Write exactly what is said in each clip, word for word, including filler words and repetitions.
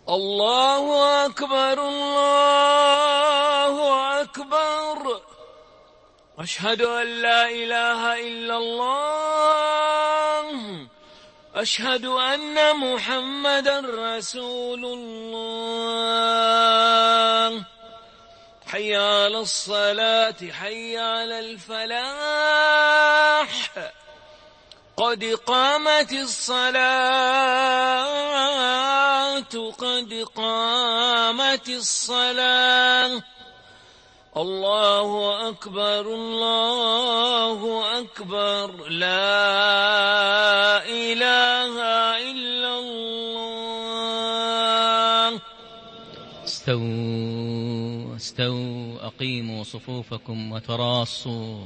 الله أكبر الله أكبر. أشهد أن لا إله إلا الله. أشهد أن محمدا رسول الله. حي على الصلاة حي على الفلاح. قد قامت الصلاة قد قامت الصلاة. الله أكبر الله أكبر. لا إله إلا الله. استووا استووا أقيموا صفوفكم وتراصوا.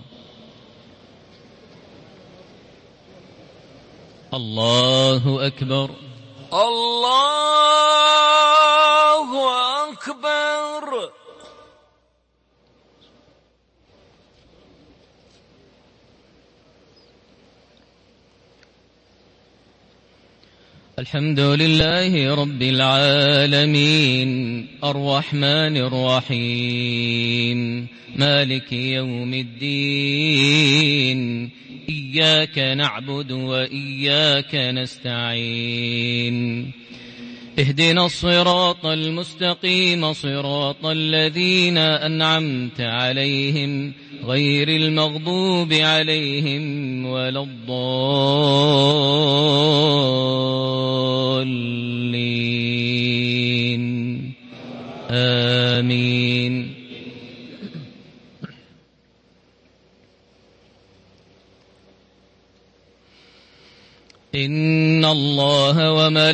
الله أكبر الله أكبر. الحمد لله رب العالمين الرحمن الرحيم مالك يوم الدين. إياك نعبد وإياك نستعين. اهدنا الصراط المستقيم صراط الذين أنعمت عليهم غير المغضوب عليهم ولا الضالين. آمين. إن الله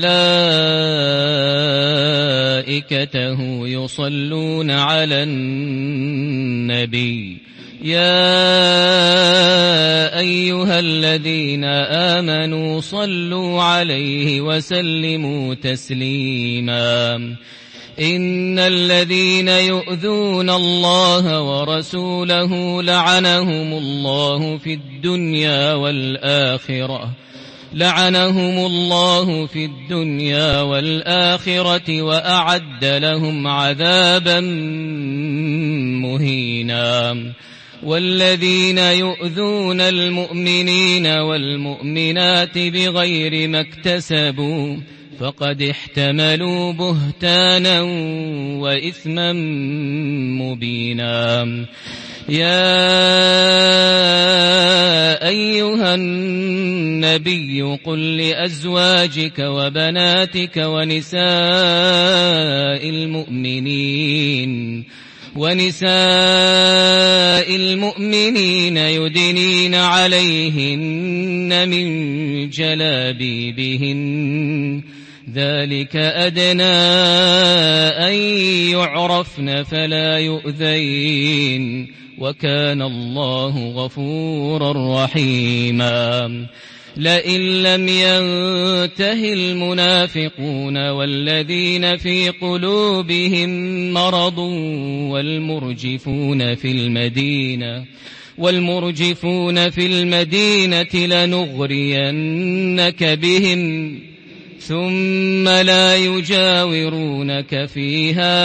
وملائكته يصلون على النبي يا أيها الذين آمنوا صلوا عليه وسلموا تسليما. إن الذين يؤذون الله ورسوله لعنهم الله في الدنيا والآخرة لعنهم الله في الدنيا والآخرة وأعد لهم عذابا مهينا. والذين يؤذون المؤمنين والمؤمنات بغير ما اكتسبوا فقد احتملوا بهتانا وإثما مبينا. يا أيها النبي قل لأزواجك وبناتك ونساء المؤمنين ونساء المؤمنين يدنين عليهن من جلابيبهن ذلك أدنى أن يعرفن فلا يؤذين وكان الله غفورا رحيما. لئن لم ينته المنافقون والذين في قلوبهم مرض والمرجفون في المدينة والمرجفون في المدينة لنغرينك بهم ثم لا يجاورونك فيها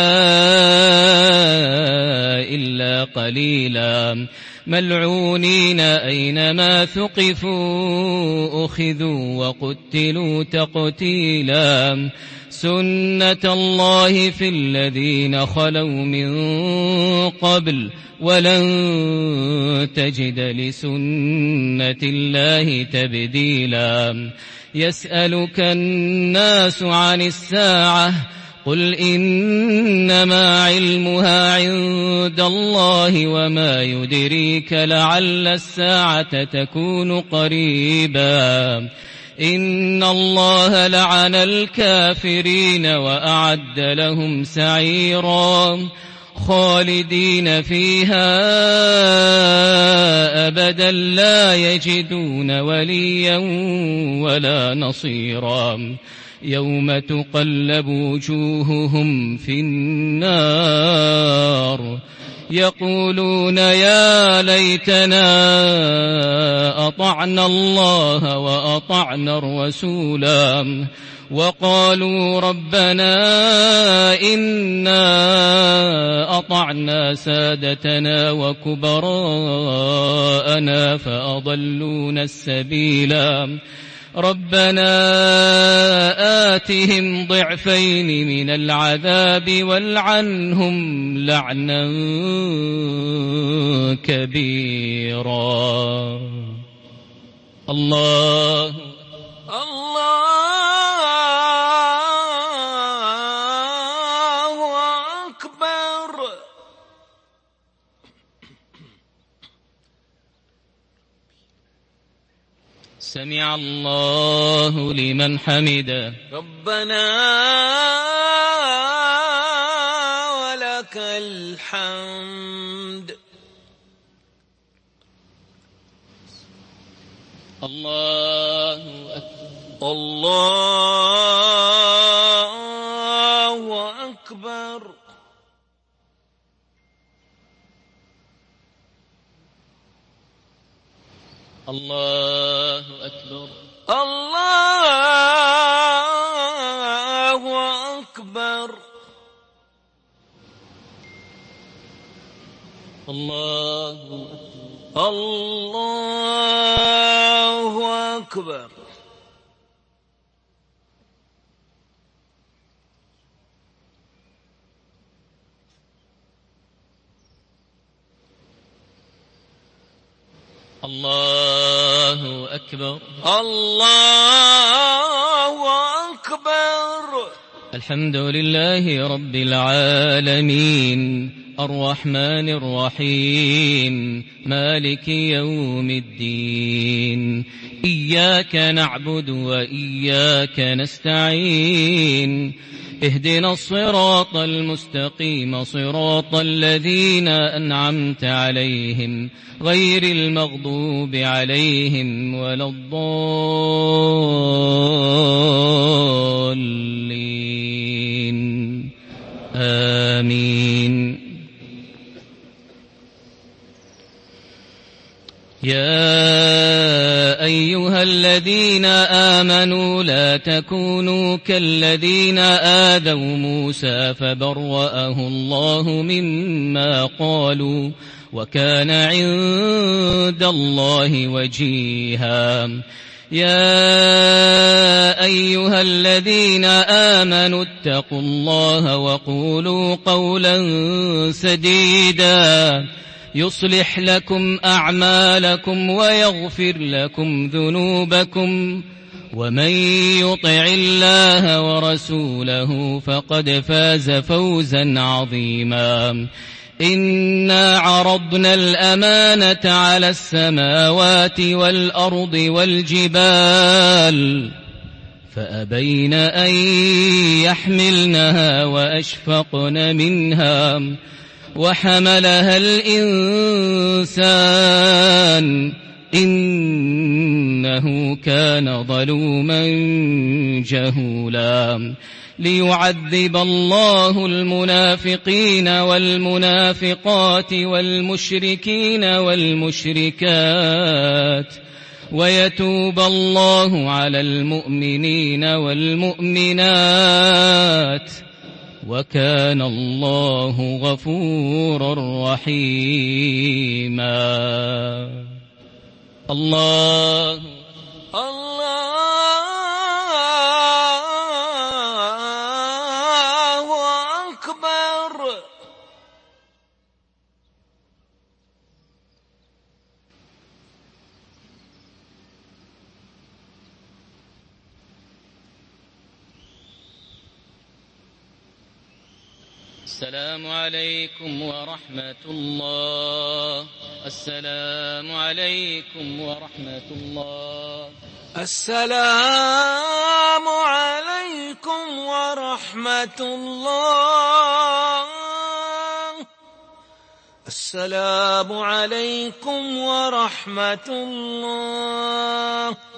إلا قليلا ملعونين أينما ثقفوا أخذوا وقتلوا تقتيلا. سنة الله في الذين خلوا من قبل ولن تجد لسنة الله تبديلا. يسألك الناس عن الساعة قل إنما علمها عند الله وما يدريك لعل الساعة تكون قريبا. إن الله لعن الكافرين وأعد لهم سعيرا خالدين فيها أبدا لا يجدون وليا ولا نصيرا. يوم تقلب وجوههم في النار يقولون يا ليتنا أطعنا الله وأطعنا الرسولا وقالوا ربنا إنا أطعنا سادتنا وكبراءنا فأضلونا السبيلا ربنا آتهم ضعفين من العذاب والعنهم لعنا كبيرا. الله الله أكبر. سمع الله لمن حمده. ربنا ولك الحمد. الله أكبر. الله أكبر. الله أكبر. الله أكبر. الله الله أكبر. الله أكبر. الله أكبر. الحمد لله رب العالمين الرحمن الرحيم مالك يوم الدين إياك نعبد وإياك نستعين اهدنا الصراط المستقيم صراط الذين أنعمت عليهم غير المغضوب عليهم ولا الضالين آمين. يا أيها الذين آمنوا لا تكونوا كالذين آذوا موسى فبرأه الله مما قالوا وكان عند الله وجيها. يا أيها الذين آمنوا اتقوا الله وقولوا قولا سديدا يصلح لكم أعمالكم ويغفر لكم ذنوبكم ومن يطع الله ورسوله فقد فاز فوزا عظيما. إنا عرضنا الأمانة على السماوات والأرض والجبال فأبين أن يحملنها وأشفقن منها وحملها الإنسان إنه كان ظلوما جهولا. ليعذب الله المنافقين والمنافقات والمشركين والمشركات ويتوب الله على المؤمنين والمؤمنات وكان الله غفورا رحيما. الله الله أكبر. السلام عليكم ورحمة الله. السلام عليكم ورحمة الله. السلام عليكم ورحمة الله. السلام عليكم ورحمة الله.